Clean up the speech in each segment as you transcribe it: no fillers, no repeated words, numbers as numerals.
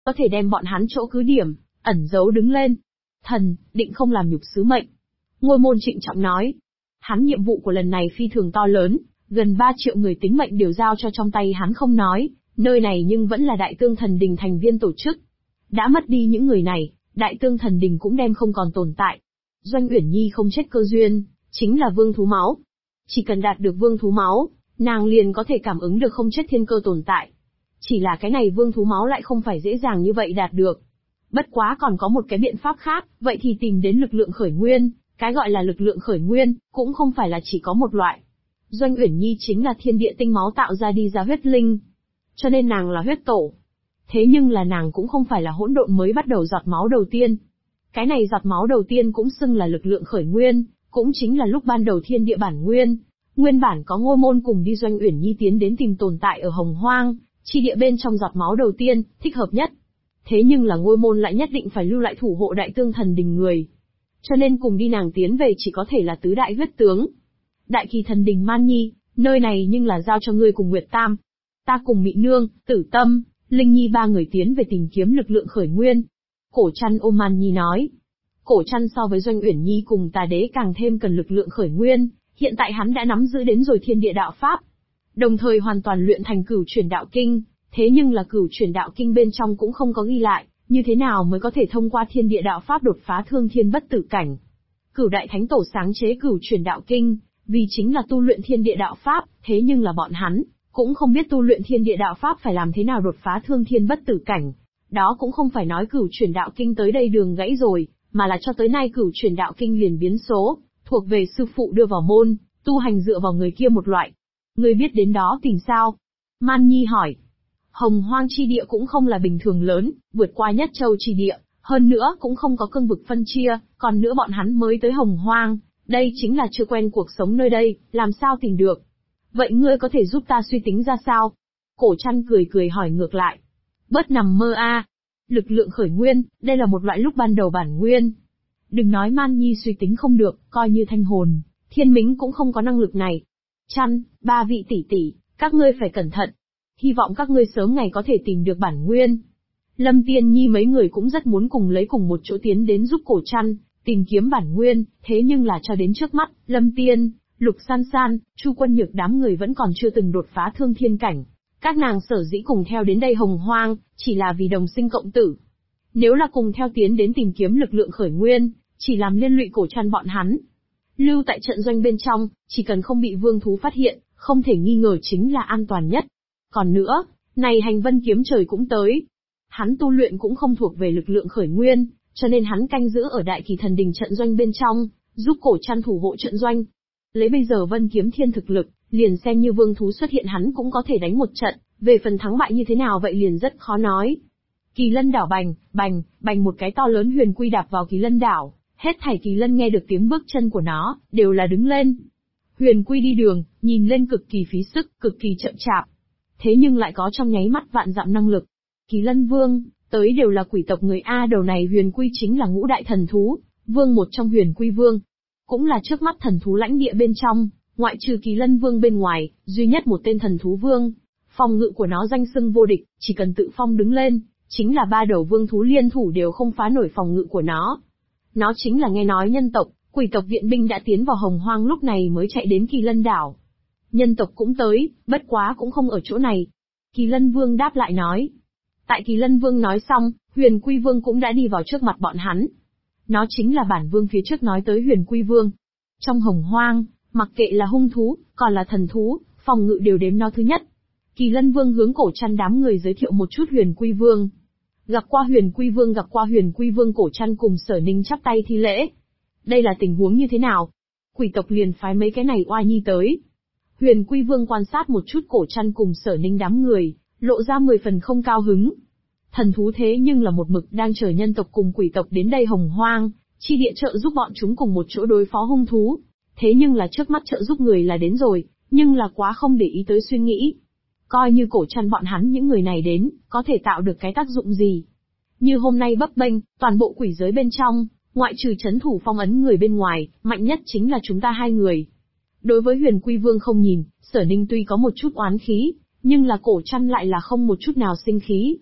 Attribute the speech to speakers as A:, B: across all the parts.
A: có thể đem bọn hắn chỗ cứ điểm, ẩn giấu đứng lên. Thần, định không làm nhục sứ mệnh. Ngôi môn trịnh trọng nói. Hắn nhiệm vụ của lần này phi thường to lớn, gần 3 triệu người tính mệnh đều giao cho trong tay hắn không nói, nơi này nhưng vẫn là Đại Tương Thần Đình thành viên tổ chức. Đã mất đi những người này, Đại Tương Thần Đình cũng đem không còn tồn tại. Doanh Uyển Nhi không chết cơ duyên, chính là vương thú máu. Chỉ cần đạt được vương thú máu, nàng liền có thể cảm ứng được không chết thiên cơ tồn tại. Chỉ là cái này vương thú máu lại không phải dễ dàng như vậy đạt được. Bất quá còn có một cái biện pháp khác, vậy thì tìm đến lực lượng khởi nguyên. Cái gọi là lực lượng khởi nguyên, cũng không phải là chỉ có một loại. Doanh Uyển Nhi chính là thiên địa tinh máu tạo ra đi ra huyết linh. Cho nên nàng là huyết tổ. Thế nhưng là nàng cũng không phải là hỗn độn mới bắt đầu giọt máu đầu tiên. Cái này giọt máu đầu tiên cũng xưng là lực lượng khởi nguyên, cũng chính là lúc ban đầu thiên địa bản nguyên. Nguyên bản có Ngôi môn cùng đi Doanh Uyển Nhi tiến đến tìm tồn tại ở Hồng Hoang, chi địa bên trong giọt máu đầu tiên, thích hợp nhất. Thế nhưng là Ngôi môn lại nhất định phải lưu lại thủ hộ Đại Tương Thần Đình người. Cho nên cùng đi nàng tiến về chỉ có thể là tứ đại huyết tướng. Đại Kỳ Thần Đình Man Nhi, nơi này nhưng là giao cho ngươi cùng Nguyệt Tam. Ta cùng Mị Nương, Tử Tâm, Linh Nhi 3 người tiến về tìm kiếm lực lượng khởi nguyên. Cổ Trăn ôm Man Nhi nói. Cổ Trăn so với Doanh Uyển Nhi cùng Tà Đế càng thêm cần lực lượng khởi nguyên, hiện tại hắn đã nắm giữ đến rồi thiên địa đạo pháp. Đồng thời hoàn toàn luyện thành Cửu Chuyển Đạo Kinh, thế nhưng là Cửu Chuyển Đạo Kinh bên trong cũng không có ghi lại, như thế nào mới có thể thông qua thiên địa đạo pháp đột phá thương thiên bất tử cảnh. Cửu Đại Thánh Tổ sáng chế Cửu Chuyển Đạo Kinh, vì chính là tu luyện thiên địa đạo pháp, thế nhưng là bọn hắn cũng không biết tu luyện thiên địa đạo pháp phải làm thế nào đột phá thương thiên bất tử cảnh. Đó cũng không phải nói Cửu Chuyển Đạo Kinh tới đây đường gãy rồi, mà là cho tới nay Cửu Chuyển Đạo Kinh liền biến số, thuộc về sư phụ đưa vào môn, tu hành dựa vào người kia một loại. Ngươi biết đến đó tìm sao? Man Nhi hỏi. Hồng Hoang chi địa cũng không là bình thường lớn, vượt qua Nhất Châu chi địa, hơn nữa cũng không có cương vực phân chia, còn nữa bọn hắn mới tới Hồng Hoang, đây chính là chưa quen cuộc sống nơi đây, làm sao tìm được? Vậy ngươi có thể giúp ta suy tính ra sao? Cổ Trăn cười cười hỏi ngược lại. Bớt nằm mơ a. Lực lượng khởi nguyên, đây là một loại lúc ban đầu bản nguyên. Đừng nói Man Nhi suy tính không được, coi như Thanh Hồn, Thiên Mính cũng không có năng lực này. Trăn, 3 vị tỷ tỷ, các ngươi phải cẩn thận. Hy vọng các ngươi sớm ngày có thể tìm được bản nguyên. Lâm Tiên Nhi mấy người cũng rất muốn cùng lấy cùng một chỗ tiến đến giúp Cổ Trăn tìm kiếm bản nguyên, thế nhưng là cho đến trước mắt, Lâm Tiên, Lục San San, Chu Quân Nhược đám người vẫn còn chưa từng đột phá thương thiên cảnh. Các nàng sở dĩ cùng theo đến đây Hồng Hoang, chỉ là vì đồng sinh cộng tử. Nếu là cùng theo tiến đến tìm kiếm lực lượng khởi nguyên, chỉ làm liên lụy Cổ Trăn bọn hắn. Lưu tại trận doanh bên trong, chỉ cần không bị vương thú phát hiện, không thể nghi ngờ chính là an toàn nhất. Còn nữa, này Hành Vân Kiếm Trời cũng tới. Hắn tu luyện cũng không thuộc về lực lượng khởi nguyên, cho nên hắn canh giữ ở Đại Kỳ Thần Đình trận doanh bên trong, giúp Cổ Trăn thủ hộ trận doanh. Lấy bây giờ Vân Kiếm Thiên thực lực, liền xem như vương thú xuất hiện hắn cũng có thể đánh một trận, về phần thắng bại như thế nào vậy liền rất khó nói. Kỳ Lân đảo bành, bành, bành một cái to lớn huyền quy đạp vào Kỳ Lân đảo, hết thảy Kỳ Lân nghe được tiếng bước chân của nó, đều là đứng lên. Huyền quy đi đường, nhìn lên cực kỳ phí sức, cực kỳ chậm chạp. Thế nhưng lại có trong nháy mắt vạn dặm năng lực. Kỳ Lân Vương, tới đều là quỷ tộc người A, đầu này huyền quy chính là ngũ đại thần thú, vương một trong huyền quy vương. Cũng là trước mắt thần thú lãnh địa bên trong, ngoại trừ Kỳ Lân Vương bên ngoài, duy nhất một tên thần thú vương. Phòng ngự của nó danh xưng vô địch, chỉ cần tự phong đứng lên, chính là 3 đầu vương thú liên thủ đều không phá nổi phòng ngự của nó. Nó chính là nghe nói nhân tộc, quỷ tộc viện binh đã tiến vào Hồng Hoang lúc này mới chạy đến Kỳ Lân đảo. Nhân tộc cũng tới, bất quá cũng không ở chỗ này. Kỳ Lân Vương đáp lại nói. Tại Kỳ Lân Vương nói xong, Huyền Quy Vương cũng đã đi vào trước mặt bọn hắn. Nó chính là bản vương phía trước nói tới Huyền Quy Vương. Trong Hồng Hoang, mặc kệ là hung thú, còn là thần thú, phòng ngự đều đếm nó thứ nhất. Kỳ Lân Vương hướng Cổ Trăn đám người giới thiệu một chút Huyền Quy Vương. Gặp qua Huyền Quy Vương Cổ Trăn cùng Sở Ninh chắp tay thi lễ. Đây là tình huống như thế nào? Quỷ tộc liền phái mấy cái này oai nhi tới. Huyền Quy Vương quan sát một chút Cổ Trăn cùng Sở Ninh đám người, lộ ra 10 phần không cao hứng. Thần thú thế nhưng là một mực đang chờ nhân tộc cùng quỷ tộc đến đây Hồng Hoang, chi địa trợ giúp bọn chúng cùng một chỗ đối phó hung thú. Thế nhưng là trước mắt trợ giúp người là đến rồi, nhưng là quá không để ý tới suy nghĩ. Coi như Cổ Trăn bọn hắn những người này đến, có thể tạo được cái tác dụng gì? Như hôm nay bấp bênh, toàn bộ quỷ giới bên trong, ngoại trừ chấn thủ phong ấn người bên ngoài, mạnh nhất chính là chúng ta 2 người. Đối với Huyền Quy Vương không nhìn, Sở Ninh tuy có một chút oán khí, nhưng là Cổ Trăn lại là không một chút nào sinh khí.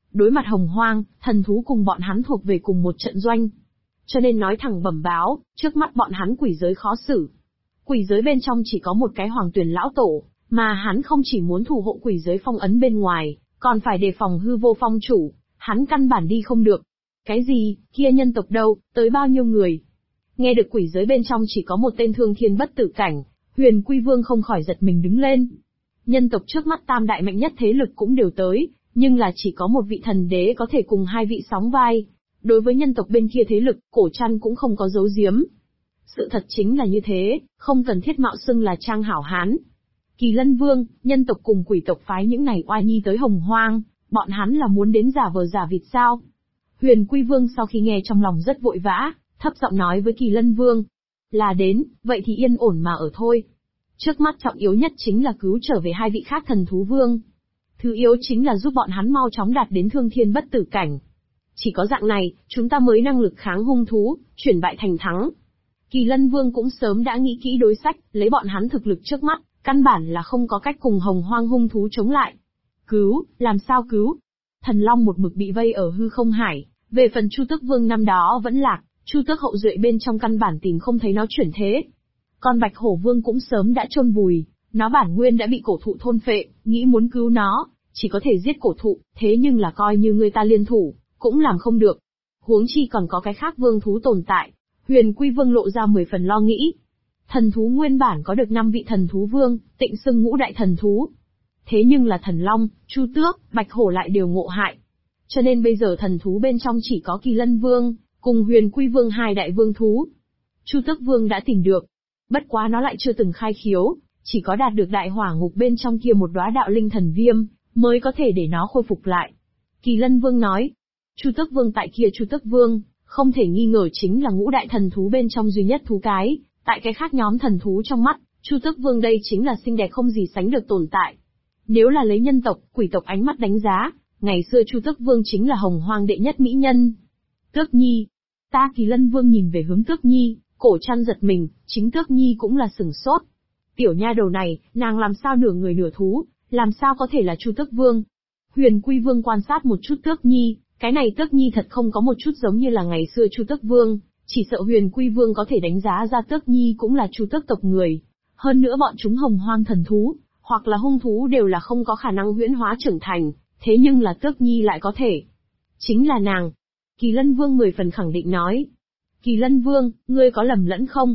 A: Đối mặt Hồng Hoang, thần thú cùng bọn hắn thuộc về cùng một trận doanh. Cho nên nói thẳng bẩm báo, trước mắt bọn hắn quỷ giới khó xử. Quỷ giới bên trong chỉ có một cái Hoàng Tuyển lão tổ, mà hắn không chỉ muốn thủ hộ quỷ giới phong ấn bên ngoài, còn phải đề phòng hư vô phong chủ, hắn căn bản đi không được. Cái gì, kia nhân tộc đâu, tới bao nhiêu người? Nghe được quỷ giới bên trong chỉ có một tên thương thiên bất tử cảnh, Huyền Quy Vương không khỏi giật mình đứng lên. Nhân tộc trước mắt tam đại mạnh nhất thế lực cũng đều tới, nhưng là chỉ có một vị thần đế có thể cùng hai vị sóng vai. Đối với nhân tộc bên kia thế lực, Cổ Trăn cũng không có giấu giếm. Sự thật chính là như thế, không cần thiết mạo xưng là trang hảo hán. Kỳ Lân Vương, nhân tộc cùng quỷ tộc phái những này oai nhi tới Hồng Hoang, bọn hắn là muốn đến giả vờ giả vịt sao? Huyền Quy Vương sau khi nghe trong lòng rất vội vã, thấp giọng nói với Kỳ Lân Vương. Là đến, vậy thì yên ổn mà ở thôi. Trước mắt trọng yếu nhất chính là cứu trở về hai vị khác thần thú vương. Thứ yếu chính là giúp bọn hắn mau chóng đạt đến thương thiên bất tử cảnh. Chỉ có dạng này, chúng ta mới năng lực kháng hung thú, chuyển bại thành thắng. Kỳ Lân Vương cũng sớm đã nghĩ kỹ đối sách, lấy bọn hắn thực lực trước mắt, căn bản là không có cách cùng Hồng Hoang hung thú chống lại. Cứu, làm sao cứu? Thần Long một mực bị vây ở hư không hải, về phần Chu Tước Vương năm đó vẫn lạc, Chu Tước hậu duệ bên trong căn bản tìm không thấy nó chuyển thế. Còn Bạch Hổ Vương cũng sớm đã chôn vùi, nó bản nguyên đã bị cổ thụ thôn phệ, nghĩ muốn cứu nó, chỉ có thể giết cổ thụ, thế nhưng là coi như người ta liên thủ, cũng làm không được. Huống chi còn có cái khác vương thú tồn tại, Huyền Quy Vương lộ ra 10 phần lo nghĩ. Thần thú nguyên bản có được 5 vị thần thú vương, tịnh xưng ngũ đại thần thú. Thế nhưng là Thần Long, Chu Tước, Bạch Hổ lại đều ngộ hại. Cho nên bây giờ thần thú bên trong chỉ có Kỳ Lân Vương, cùng Huyền Quy Vương hai đại vương thú. Chu Tước Vương đã tìm được. Bất quá nó lại chưa từng khai khiếu, chỉ có đạt được đại hỏa ngục bên trong kia một đóa đạo linh thần viêm, mới có thể để nó khôi phục lại. Kỳ Lân Vương nói, Chu Tước Vương tại kia Chu Tước Vương, không thể nghi ngờ chính là ngũ đại thần thú bên trong duy nhất thú cái, tại cái khác nhóm thần thú trong mắt, Chu Tước Vương đây chính là xinh đẹp không gì sánh được tồn tại. Nếu là lấy nhân tộc, quỷ tộc ánh mắt đánh giá, ngày xưa Chu Tước Vương chính là Hồng Hoang đệ nhất mỹ nhân. Tước Nhi. Ta Kỳ Lân Vương nhìn về hướng Tước Nhi, Cổ Trăn giật mình, chính Tước Nhi cũng là sửng sốt. Tiểu nha đầu này, nàng làm sao nửa người nửa thú, làm sao có thể là Chu Tước Vương? Huyền Quy Vương quan sát một chút Tước Nhi, cái này Tước Nhi thật không có một chút giống như là ngày xưa Chu Tước Vương, chỉ sợ Huyền Quy Vương có thể đánh giá ra Tước Nhi cũng là Chu Tước tộc người. Hơn nữa bọn chúng Hồng Hoang thần thú, hoặc là hung thú đều là không có khả năng huyễn hóa trưởng thành, thế nhưng là Tước Nhi lại có thể. Chính là nàng. Kỳ Lân Vương 10 phần khẳng định nói. Kỳ Lân Vương, ngươi có lầm lẫn không?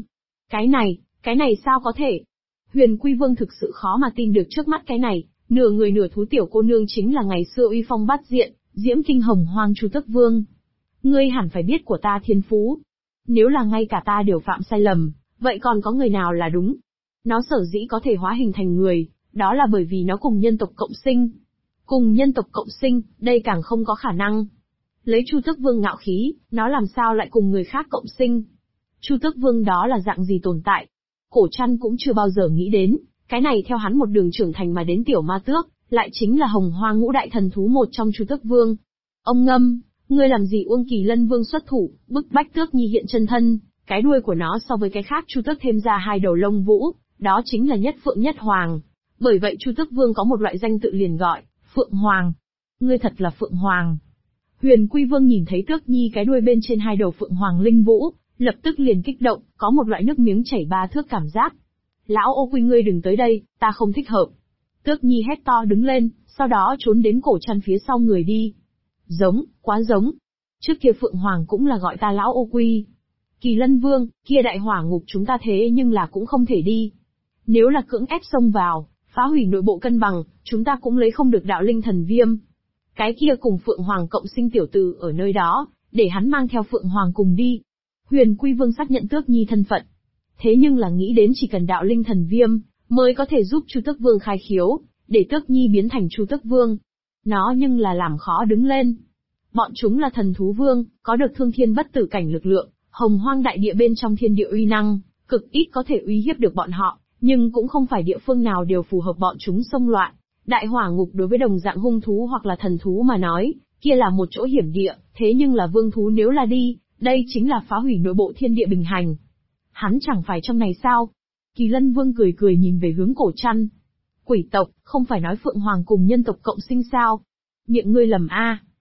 A: Cái này sao có thể? Huyền Quy Vương thực sự khó mà tin được trước mắt cái này, nửa người nửa thú tiểu cô nương chính là ngày xưa uy phong bát diện, diễm kinh Hồng Hoang Chu Tước Vương. Ngươi hẳn phải biết của ta thiên phú. Nếu là ngay cả ta đều phạm sai lầm, vậy còn có người nào là đúng? Nó sở dĩ có thể hóa hình thành người, đó là bởi vì nó cùng nhân tộc cộng sinh. Cùng nhân tộc cộng sinh, đây càng không có khả năng. Lấy Chu Tước Vương ngạo khí, nó làm sao lại cùng người khác cộng sinh? Chu Tước Vương đó là dạng gì tồn tại? Cổ Trăn cũng chưa bao giờ nghĩ đến, cái này theo hắn một đường trưởng thành mà đến tiểu ma tước, lại chính là Hồng Hoang ngũ đại thần thú một trong Chu Tước Vương. Ông Ngâm, ngươi làm gì Uông Kỳ Lân Vương xuất thủ, bức bách Tước Nhi hiện chân thân, cái đuôi của nó so với cái khác Chu Tước thêm ra 2 đầu lông vũ, đó chính là nhất phượng nhất hoàng. Bởi vậy Chu Tước Vương có một loại danh tự liền gọi, Phượng Hoàng. Ngươi thật là Phượng Hoàng. Huyền Quy Vương nhìn thấy Tước Nhi cái đuôi bên trên 2 đầu Phượng Hoàng linh vũ, lập tức liền kích động, có một loại nước miếng chảy 3 thước cảm giác. Lão ô quy ngươi đừng tới đây, ta không thích hợp. Tước Nhi hét to đứng lên, sau đó trốn đến Cổ Trăn phía sau người đi. Giống, quá giống. Trước kia Phượng Hoàng cũng là gọi ta lão ô quy. Kỳ Lân Vương, kia đại hỏa ngục chúng ta thế nhưng là cũng không thể đi. Nếu là cưỡng ép xông vào, phá hủy nội bộ cân bằng, chúng ta cũng lấy không được đạo linh thần viêm. Cái kia cùng Phượng Hoàng cộng sinh tiểu tử ở nơi đó, để hắn mang theo Phượng Hoàng cùng đi. Huyền Quy Vương xác nhận Tước Nhi thân phận. Thế nhưng là nghĩ đến chỉ cần đạo linh thần viêm, mới có thể giúp Chu Tước Vương khai khiếu, để Tước Nhi biến thành Chu Tước Vương. Nó nhưng là làm khó đứng lên. Bọn chúng là thần thú vương, có được thương thiên bất tử cảnh lực lượng, Hồng Hoang đại địa bên trong thiên địa uy năng, cực ít có thể uy hiếp được bọn họ, nhưng cũng không phải địa phương nào đều phù hợp bọn chúng xông loạn. Đại hỏa ngục đối với đồng dạng hung thú hoặc là thần thú mà nói, kia là một chỗ hiểm địa, thế nhưng là vương thú nếu là đi, đây chính là phá hủy nội bộ thiên địa bình hành. Hắn chẳng phải trong này sao? Kỳ Lân Vương cười cười nhìn về hướng Cổ Trăn. Quỷ tộc, không phải nói Phượng Hoàng cùng nhân tộc cộng sinh sao? Miệng ngươi lầm a.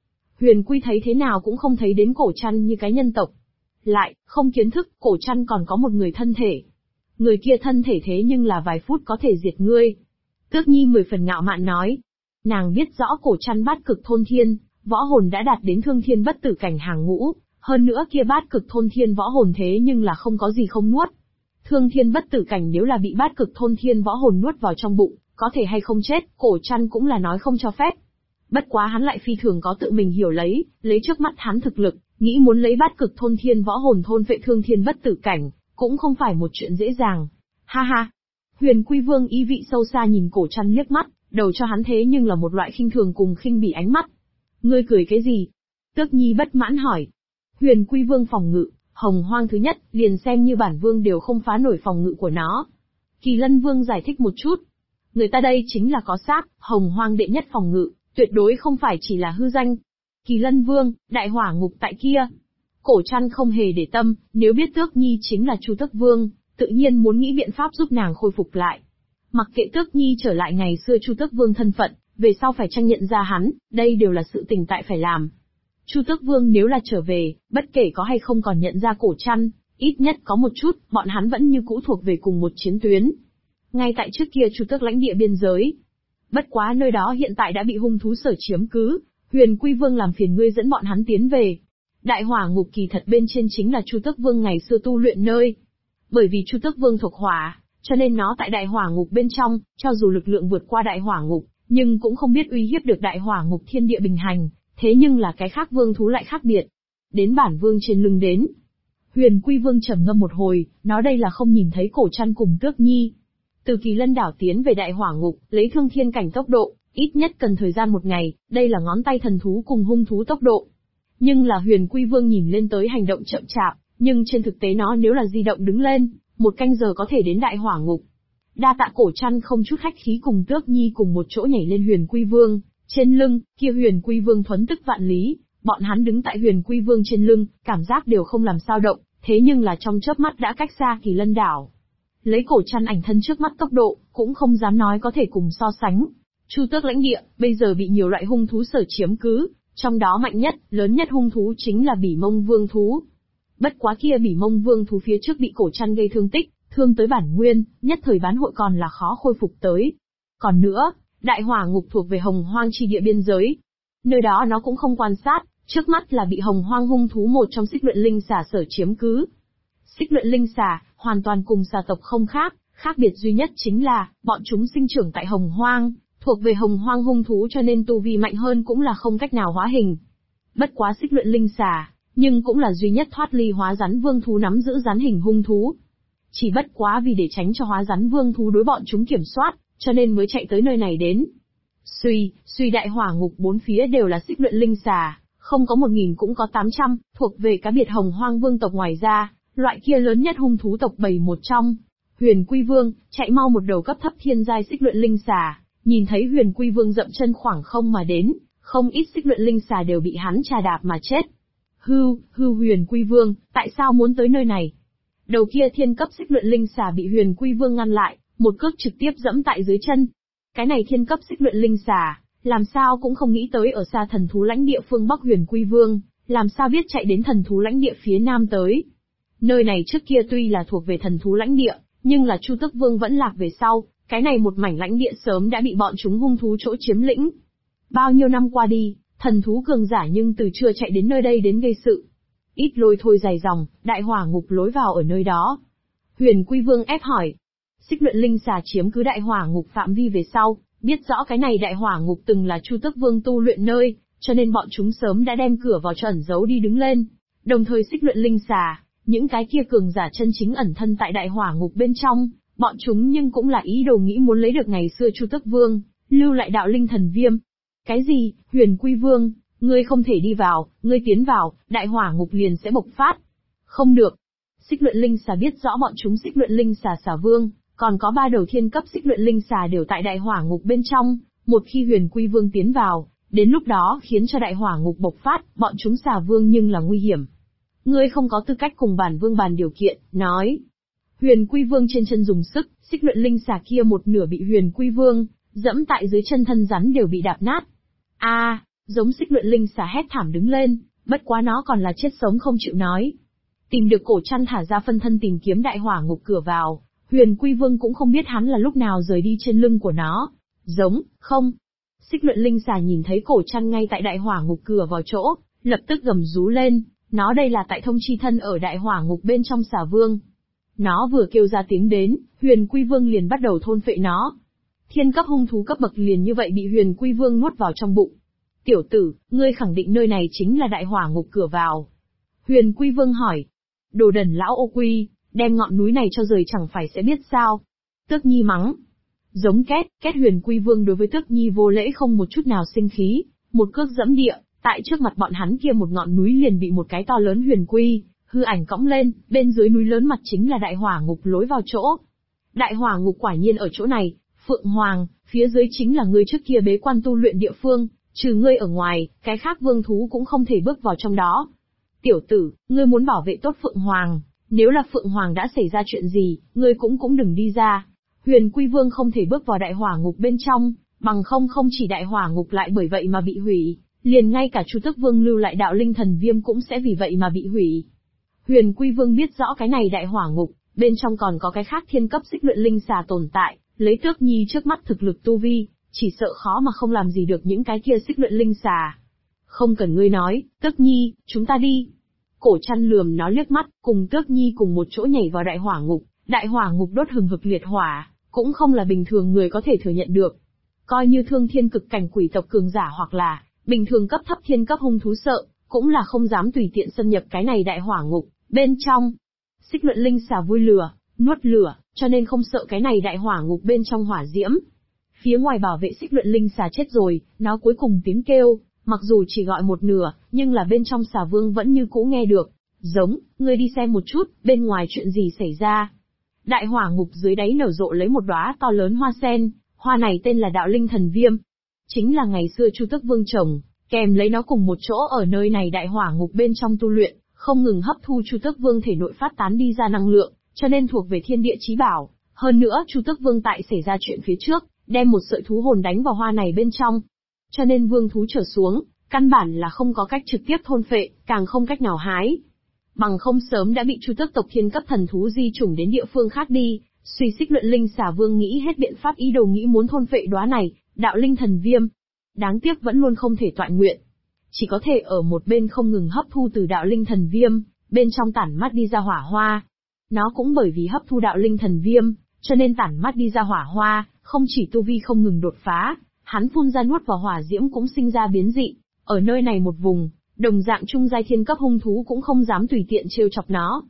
A: Huyền Quy thấy thế nào cũng không thấy đến Cổ Trăn như cái nhân tộc. Lại, không kiến thức, Cổ Trăn còn có một người thân thể. Người kia thân thể thế nhưng là vài phút có thể diệt ngươi. Tước Nhi 10 phần ngạo mạn nói. Nàng biết rõ Cổ Trăn bát cực thôn thiên, võ hồn đã đạt đến thương thiên bất tử cảnh hàng ngũ, hơn nữa kia bát cực thôn thiên võ hồn thế nhưng là không có gì không nuốt. Thương thiên bất tử cảnh nếu là bị bát cực thôn thiên võ hồn nuốt vào trong bụng, có thể hay không chết, Cổ Trăn cũng là nói không cho phép. Bất quá hắn lại phi thường có tự mình hiểu lấy trước mắt hắn thực lực, nghĩ muốn lấy bát cực thôn thiên võ hồn thôn vệ thương thiên bất tử cảnh, cũng không phải một chuyện dễ dàng. Ha ha! Huyền Quy Vương ý vị sâu xa nhìn Cổ Trăn liếc mắt, đầu cho hắn thế nhưng là một loại khinh thường cùng khinh bỉ ánh mắt. Ngươi cười cái gì? Tước Nhi bất mãn hỏi. Huyền Quy Vương phòng ngự, Hồng Hoang thứ nhất, liền xem như bản vương đều không phá nổi phòng ngự của nó. Kỳ Lân Vương giải thích một chút. Người ta đây chính là có xác, Hồng Hoang đệ nhất phòng ngự, tuyệt đối không phải chỉ là hư danh. Kỳ Lân Vương, đại hỏa ngục tại kia. Cổ Trăn không hề để tâm, nếu biết Tước Nhi chính là Chu Tước Vương, tự nhiên muốn nghĩ biện pháp giúp nàng khôi phục lại. Mặc kệ Tước Nhi trở lại ngày xưa Chu Tước Vương thân phận, về sau phải tranh nhận ra hắn, đây đều là sự tình tại phải làm. Chu Tước Vương nếu là trở về, bất kể có hay không còn nhận ra Cổ Trăn, ít nhất có một chút, bọn hắn vẫn như cũ thuộc về cùng một chiến tuyến. Ngay tại trước kia Chu Tước lãnh địa biên giới. Bất quá nơi đó hiện tại đã bị hung thú sở chiếm cứ, Huyền Quy Vương làm phiền ngươi dẫn bọn hắn tiến về. Đại hỏa ngục kỳ thật bên trên chính là Chu Tước Vương ngày xưa tu luyện nơi. Bởi vì Chu Tước Vương thuộc hỏa, cho nên nó tại đại hỏa ngục bên trong, cho dù lực lượng vượt qua đại hỏa ngục, nhưng cũng không biết uy hiếp được đại hỏa ngục thiên địa bình hành, thế nhưng là cái khác vương thú lại khác biệt. Đến bản vương trên lưng đến. Huyền Quy Vương trầm ngâm một hồi, nó đây là không nhìn thấy Cổ Trăn cùng Tước Nhi. Từ Kỳ Lân đảo tiến về đại hỏa ngục, lấy thương thiên cảnh tốc độ, ít nhất cần thời gian một ngày, đây là ngón tay thần thú cùng hung thú tốc độ. Nhưng là Huyền Quy Vương nhìn lên tới hành động chậm chạp, nhưng trên thực tế nó nếu là di động đứng lên, 1 canh giờ có thể đến đại hỏa ngục. Đa tạ Cổ Trăn không chút khách khí cùng Tước Nhi cùng một chỗ nhảy lên Huyền Quy Vương, trên lưng, kia Huyền Quy Vương thuấn tức vạn lý, bọn hắn đứng tại Huyền Quy Vương trên lưng, cảm giác đều không làm sao động, thế nhưng là trong chớp mắt đã cách xa Kỳ Lân đảo. Lấy Cổ Trăn ảnh thân trước mắt tốc độ, cũng không dám nói có thể cùng so sánh. Chu Tước lãnh địa, bây giờ bị nhiều loại hung thú sở chiếm cứ, trong đó mạnh nhất, lớn nhất hung thú chính là Bỉ Mông Vương thú. Bất quá kia Bỉ Mông Vương thú phía trước bị Cổ Trăn gây thương tích, thương tới bản nguyên, nhất thời bán hội còn là khó khôi phục tới. Còn nữa, đại hỏa ngục thuộc về Hồng Hoang chi địa biên giới. Nơi đó nó cũng không quan sát, trước mắt là bị Hồng Hoang hung thú một trong xích luyện linh xà sở chiếm cứ. Xích luyện linh xà, hoàn toàn cùng xà tộc không khác, khác biệt duy nhất chính là, bọn chúng sinh trưởng tại Hồng Hoang, thuộc về Hồng Hoang hung thú cho nên tu vi mạnh hơn cũng là không cách nào hóa hình. Bất quá xích luyện linh xà, nhưng cũng là duy nhất thoát ly hóa rắn vương thú nắm giữ rắn hình hung thú. Chỉ bất quá vì để tránh cho hóa rắn vương thú đối bọn chúng kiểm soát, cho nên mới chạy tới nơi này đến. Suy đại hỏa ngục 4 phía đều là xích luyện linh xà, không có 1000 cũng có 800, thuộc về cá biệt Hồng Hoang vương tộc ngoài ra, loại kia lớn nhất hung thú tộc bầy một trong. Huyền Quy Vương, chạy mau một đầu cấp thấp thiên giai xích luyện linh xà, nhìn thấy Huyền Quy Vương dậm chân khoảng không mà đến, không ít xích luyện linh xà đều bị hắn trà đạp mà chết. Hư Huyền Quy Vương, tại sao muốn tới nơi này? Đầu kia thiên cấp xích luyện linh xà bị Huyền Quy Vương ngăn lại, một cước trực tiếp dẫm tại dưới chân. Cái này thiên cấp xích luyện linh xà, làm sao cũng không nghĩ tới ở xa thần thú lãnh địa phương Bắc Huyền Quy Vương, làm sao biết chạy đến thần thú lãnh địa phía Nam tới. Nơi này trước kia tuy là thuộc về thần thú lãnh địa, nhưng là Chu Tước Vương vẫn lạc về sau, cái này một mảnh lãnh địa sớm đã bị bọn chúng hung thú chỗ chiếm lĩnh. Bao nhiêu năm qua đi, thần thú cường giả nhưng từ chưa chạy đến nơi đây đến gây sự. Ít lôi thôi dài dòng, đại hỏa ngục lối vào ở nơi đó. Huyền Quy Vương ép hỏi. Xích luyện linh xà chiếm cứ đại hỏa ngục phạm vi về sau, biết rõ cái này đại hỏa ngục từng là Chu Tước Vương tu luyện nơi, cho nên bọn chúng sớm đã đem cửa vào cho ẩn giấu đi đứng lên. Đồng thời xích luyện linh xà, những cái kia cường giả chân chính ẩn thân tại đại hỏa ngục bên trong, bọn chúng nhưng cũng là ý đồ nghĩ muốn lấy được ngày xưa Chu Tước Vương, lưu lại đạo linh thần viêm. Cái gì, Huyền Quy Vương, ngươi không thể đi vào, ngươi tiến vào, đại hỏa ngục liền sẽ bộc phát. Không được. Xích luyện linh xà biết rõ bọn chúng xích luyện linh xà xà vương, còn có 3 đầu thiên cấp xích luyện linh xà đều tại đại hỏa ngục bên trong, một khi Huyền Quy Vương tiến vào, đến lúc đó khiến cho đại hỏa ngục bộc phát, bọn chúng xà vương nhưng là nguy hiểm. Ngươi không có tư cách cùng bản vương bàn điều kiện, nói. Huyền Quy Vương trên chân dùng sức, xích luyện linh xà kia một nửa bị Huyền Quy Vương dẫm tại dưới chân thân rắn đều bị đạp nát. Giống xích luyện linh xà hét thảm đứng lên, bất quá nó còn là chết sống không chịu nói. Tìm được cổ trăn thả ra phân thân tìm kiếm đại hỏa ngục cửa vào, Huyền Quy Vương cũng không biết hắn là lúc nào rời đi trên lưng của nó. Giống, không. Xích luyện linh xà nhìn thấy cổ trăn ngay tại đại hỏa ngục cửa vào chỗ, lập tức gầm rú lên, nó đây là tại thông chi thân ở đại hỏa ngục bên trong xà vương. Nó vừa kêu ra tiếng đến, Huyền Quy Vương liền bắt đầu thôn phệ nó. Thiên cấp hung thú cấp bậc liền như vậy bị Huyền Quy Vương nuốt vào trong bụng. Tiểu tử, ngươi khẳng định nơi này chính là đại hỏa ngục cửa vào. Huyền Quy Vương hỏi. Đồ đần lão ô quy, đem ngọn núi này cho rời chẳng phải sẽ biết sao. Tước Nhi mắng. Giống két Huyền Quy Vương đối với Tước Nhi vô lễ không một chút nào sinh khí, một cước dẫm địa, tại trước mặt bọn hắn kia một ngọn núi liền bị một cái to lớn huyền quy, hư ảnh cõng lên, bên dưới núi lớn mặt chính là đại hỏa ngục lối vào chỗ. Đại hỏa ngục quả nhiên ở chỗ này, Phượng Hoàng, phía dưới chính là ngươi trước kia bế quan tu luyện địa phương, trừ ngươi ở ngoài, cái khác vương thú cũng không thể bước vào trong đó. Tiểu tử, ngươi muốn bảo vệ tốt Phượng Hoàng, nếu là Phượng Hoàng đã xảy ra chuyện gì, ngươi cũng đừng đi ra. Huyền Quy Vương không thể bước vào đại hỏa ngục bên trong, bằng không chỉ đại hỏa ngục lại bởi vậy mà bị hủy, liền ngay cả Chu Tước Vương lưu lại đạo linh thần viêm cũng sẽ vì vậy mà bị hủy. Huyền Quy Vương biết rõ cái này đại hỏa ngục, bên trong còn có cái khác thiên cấp xích luyện linh xà tồn tại, lấy Tước Nhi trước mắt thực lực tu vi, chỉ sợ khó mà không làm gì được những cái kia xích luyện linh xà. Không cần ngươi nói, Tước Nhi, chúng ta đi. Cổ Trăn lườm nó liếc mắt, cùng Tước Nhi cùng một chỗ nhảy vào đại hỏa ngục đốt hừng hực liệt hỏa, cũng không là bình thường người có thể thừa nhận được. Coi như thương thiên cực cảnh quỷ tộc cường giả hoặc là bình thường cấp thấp thiên cấp hung thú sợ, cũng là không dám tùy tiện xâm nhập cái này đại hỏa ngục. Bên trong, xích luyện linh xà vui lửa, nuốt lửa, cho nên không sợ cái này đại hỏa ngục bên trong hỏa diễm. Phía ngoài bảo vệ xích luyện linh xà chết rồi, nó cuối cùng tiếng kêu, mặc dù chỉ gọi một nửa, nhưng là bên trong xà vương vẫn như cũ nghe được. Giống, ngươi đi xem một chút, bên ngoài chuyện gì xảy ra. Đại hỏa ngục dưới đáy nở rộ lấy một đóa to lớn hoa sen, hoa này tên là đạo linh thần viêm. Chính là ngày xưa Chu Tước Vương trồng, kèm lấy nó cùng một chỗ ở nơi này đại hỏa ngục bên trong tu luyện, không ngừng hấp thu Chu Tước Vương thể nội phát tán đi ra năng lượng, cho nên thuộc về thiên địa chí bảo. Hơn nữa Chu Tước Vương tại xảy ra chuyện phía trước, đem một sợi thú hồn đánh vào hoa này bên trong. Cho nên vương thú trở xuống, căn bản là không có cách trực tiếp thôn phệ, càng không cách nào hái. Bằng không sớm đã bị Chu Tước tộc thiên cấp thần thú di chủng đến địa phương khác đi. Suy xích luyện linh xà vương nghĩ hết biện pháp ý đồ nghĩ muốn thôn phệ đóa này, đạo linh thần viêm. Đáng tiếc vẫn luôn không thể toại nguyện. Chỉ có thể ở một bên không ngừng hấp thu từ đạo linh thần viêm, bên trong tản mắt đi ra hỏa hoa. Nó cũng bởi vì hấp thu đạo linh thần viêm, cho nên tản mắt đi ra hỏa hoa, không chỉ tu vi không ngừng đột phá, hắn phun ra nuốt vào hỏa diễm cũng sinh ra biến dị. Ở nơi này một vùng, đồng dạng trung giai thiên cấp hung thú cũng không dám tùy tiện trêu chọc nó.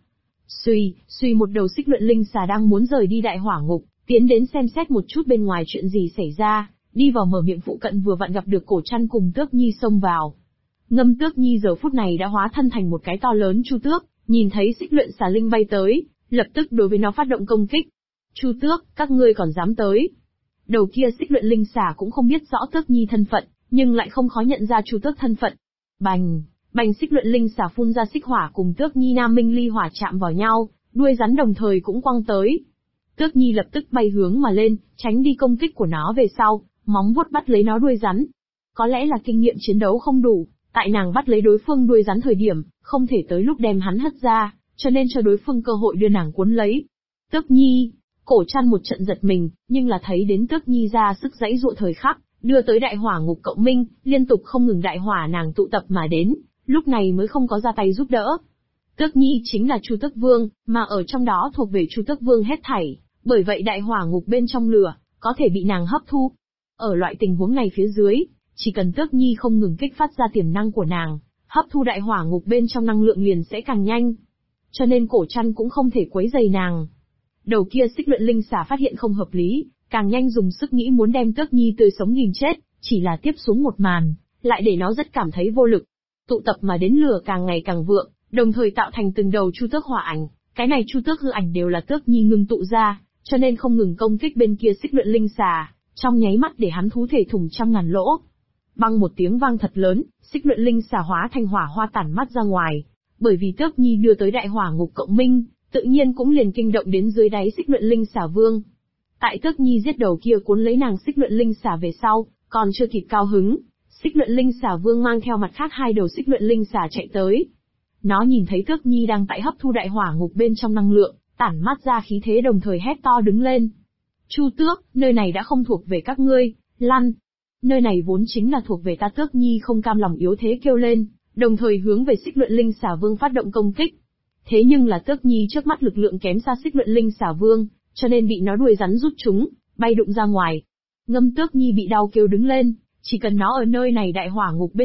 A: Suy một đầu xích luyện linh xà đang muốn rời đi đại hỏa ngục, tiến đến xem xét một chút bên ngoài chuyện gì xảy ra, đi vào mở miệng phụ cận vừa vặn gặp được Cổ Trăn cùng Tước Nhi xông vào. Ngâm Tước Nhi giờ phút này đã hóa thân thành một cái to lớn chu tước, nhìn thấy xích luyện xà linh bay tới, lập tức đối với nó phát động công kích. Chu tước, các ngươi còn dám tới? Đầu kia xích luyện linh xà cũng không biết rõ Tước Nhi thân phận, nhưng lại không khó nhận ra chu tước thân phận. Bành xích luyện linh xà phun ra xích hỏa cùng Tước Nhi nam minh ly hỏa chạm vào nhau, đuôi rắn đồng thời cũng quăng tới. Tước Nhi lập tức bay hướng mà lên, tránh đi công kích của nó về sau, móng vuốt bắt lấy nó đuôi rắn. Có lẽ là kinh nghiệm chiến đấu không đủ, tại nàng bắt lấy đối phương đuôi rắn thời điểm, không thể tới lúc đem hắn hất ra, cho nên cho đối phương cơ hội đưa nàng cuốn lấy. Tước Nhi, Cổ Trăn một trận giật mình, nhưng là thấy đến Tước Nhi ra sức giãy giụa thời khắc, đưa tới đại hỏa ngục cộng minh, liên tục không ngừng đại hỏa nàng tụ tập mà đến, lúc này mới không có ra tay giúp đỡ. Tước Nhi chính là Chu Tước Vương, mà ở trong đó thuộc về Chu Tước Vương hết thảy, bởi vậy đại hỏa ngục bên trong lửa, có thể bị nàng hấp thu. Ở loại tình huống này phía dưới, chỉ cần Tước Nhi không ngừng kích phát ra tiềm năng của nàng, hấp thu đại hỏa ngục bên trong năng lượng liền sẽ càng nhanh. Cho nên Cổ Trăn cũng không thể quấy rầy nàng. Đầu kia xích luyện linh xà phát hiện không hợp lý, càng nhanh dùng sức nghĩ muốn đem Tước Nhi tươi sống nghìn chết, chỉ là tiếp xuống một màn, lại để nó rất cảm thấy vô lực. Tụ tập mà đến lửa càng ngày càng vượng, đồng thời tạo thành từng đầu chu tước hỏa ảnh, cái này chu tước hư ảnh đều là Tước Nhi ngưng tụ ra, cho nên không ngừng công kích bên kia xích luyện linh xà, trong nháy mắt để hắn thú thể thủng trăm ngàn lỗ. Băng một tiếng vang thật lớn, xích luyện linh xà hóa thành hỏa hoa tản mắt ra ngoài, bởi vì Tước Nhi đưa tới đại hỏa ngục cộng minh, tự nhiên cũng liền kinh động đến dưới đáy xích luyện linh xà vương. Tại Tước Nhi giết đầu kia cuốn lấy nàng xích luyện linh xà về sau, còn chưa kịp cao hứng, Xích luyện linh xà vương mang theo mặt khác hai đầu xích luyện linh xà chạy tới. Nó nhìn thấy Tước Nhi đang tại hấp thu đại hỏa ngục bên trong năng lượng, tản mát ra khí thế đồng thời hét to đứng lên. Chu Tước, nơi này đã không thuộc về các ngươi, lăn. Nơi này vốn chính là thuộc về ta. Tước Nhi không cam lòng yếu thế kêu lên, đồng thời hướng về xích luyện linh xà vương phát động công kích. Thế nhưng là Tước Nhi trước mắt lực lượng kém xa xích luyện linh xà vương, cho nên bị nó đuôi rắn rút chúng, bay đụng ra ngoài. Ngâm Tước Nhi bị đau kêu đứng lên, chỉ cần nó ở nơi này đại hỏa ngục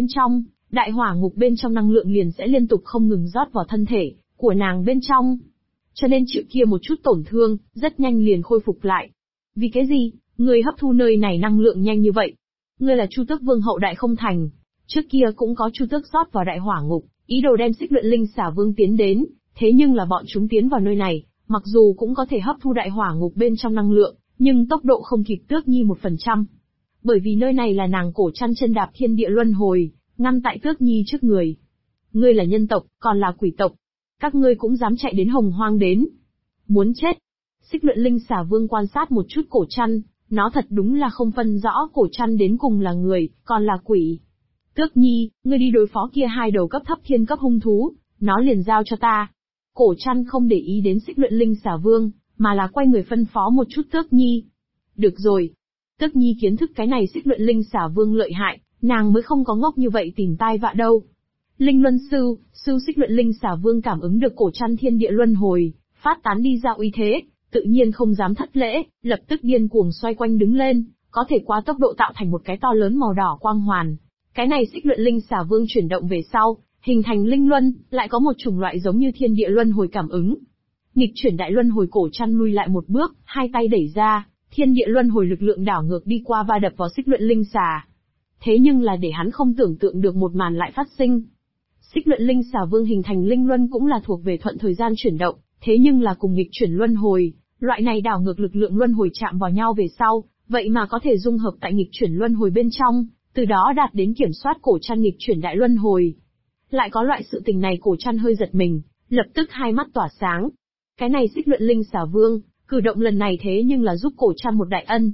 A: bên trong năng lượng liền sẽ liên tục không ngừng rót vào thân thể của nàng bên trong. Cho nên chịu kia một chút tổn thương, rất nhanh liền khôi phục lại. Vì cái gì, ngươi hấp thu nơi này năng lượng nhanh như vậy? Ngươi là Chu Tước Vương hậu đại không thành. Trước kia cũng có Chu Tước rót vào đại hỏa ngục, ý đồ đem xích luyện linh xà vương tiến đến, thế nhưng là bọn chúng tiến vào nơi này, mặc dù cũng có thể hấp thu đại hỏa ngục bên trong năng lượng, nhưng tốc độ không kịp Tước Nhi 1%. Bởi vì nơi này là nàng cổ chăn chân đạp thiên địa luân hồi, ngăn tại Tước Nhi trước người. Ngươi là nhân tộc, còn là quỷ tộc. Các ngươi cũng dám chạy đến Hồng Hoang đến. Muốn chết. Xích luyện linh xà vương quan sát một chút cổ chăn, nó thật đúng là không phân rõ cổ chăn đến cùng là người, còn là quỷ. Tước Nhi, ngươi đi đối phó kia hai đầu cấp thấp thiên cấp hung thú, nó liền giao cho ta. Cổ chăn không để ý đến xích luyện linh xà vương, mà là quay người phân phó một chút Tước Nhi. Được rồi. Tước Nhi kiến thức cái này xích luyện linh xà vương lợi hại, nàng mới không có ngốc như vậy tìm tai vạ đâu. Linh Luân Sư xích luyện linh xà vương cảm ứng được cổ chăn thiên địa luân hồi, phát tán đi ra uy thế, tự nhiên không dám thất lễ, lập tức điên cuồng xoay quanh đứng lên, có thể qua tốc độ tạo thành một cái to lớn màu đỏ quang hoàn. Cái này xích luyện linh xà vương chuyển động về sau, hình thành linh luân, lại có một chủng loại giống như thiên địa luân hồi cảm ứng. Nghịch chuyển đại luân hồi cổ chăn lui lại một bước, hai tay đẩy ra, thiên địa luân hồi lực lượng đảo ngược đi qua va đập vào xích luyện linh xà. Thế nhưng là để hắn không tưởng tượng được một màn lại phát sinh. Xích luyện linh xà vương hình thành linh luân cũng là thuộc về thuận thời gian chuyển động, thế nhưng là cùng nghịch chuyển luân hồi, loại này đảo ngược lực lượng luân hồi chạm vào nhau về sau, vậy mà có thể dung hợp tại nghịch chuyển luân hồi bên trong, từ đó đạt đến kiểm soát cổ chăn nghịch chuyển đại luân hồi. Lại có loại sự tình này, cổ chăn hơi giật mình, lập tức hai mắt tỏa sáng. Cái này xích luyện linh xà vương, cử động lần này thế nhưng là giúp cổ chăn một đại ân.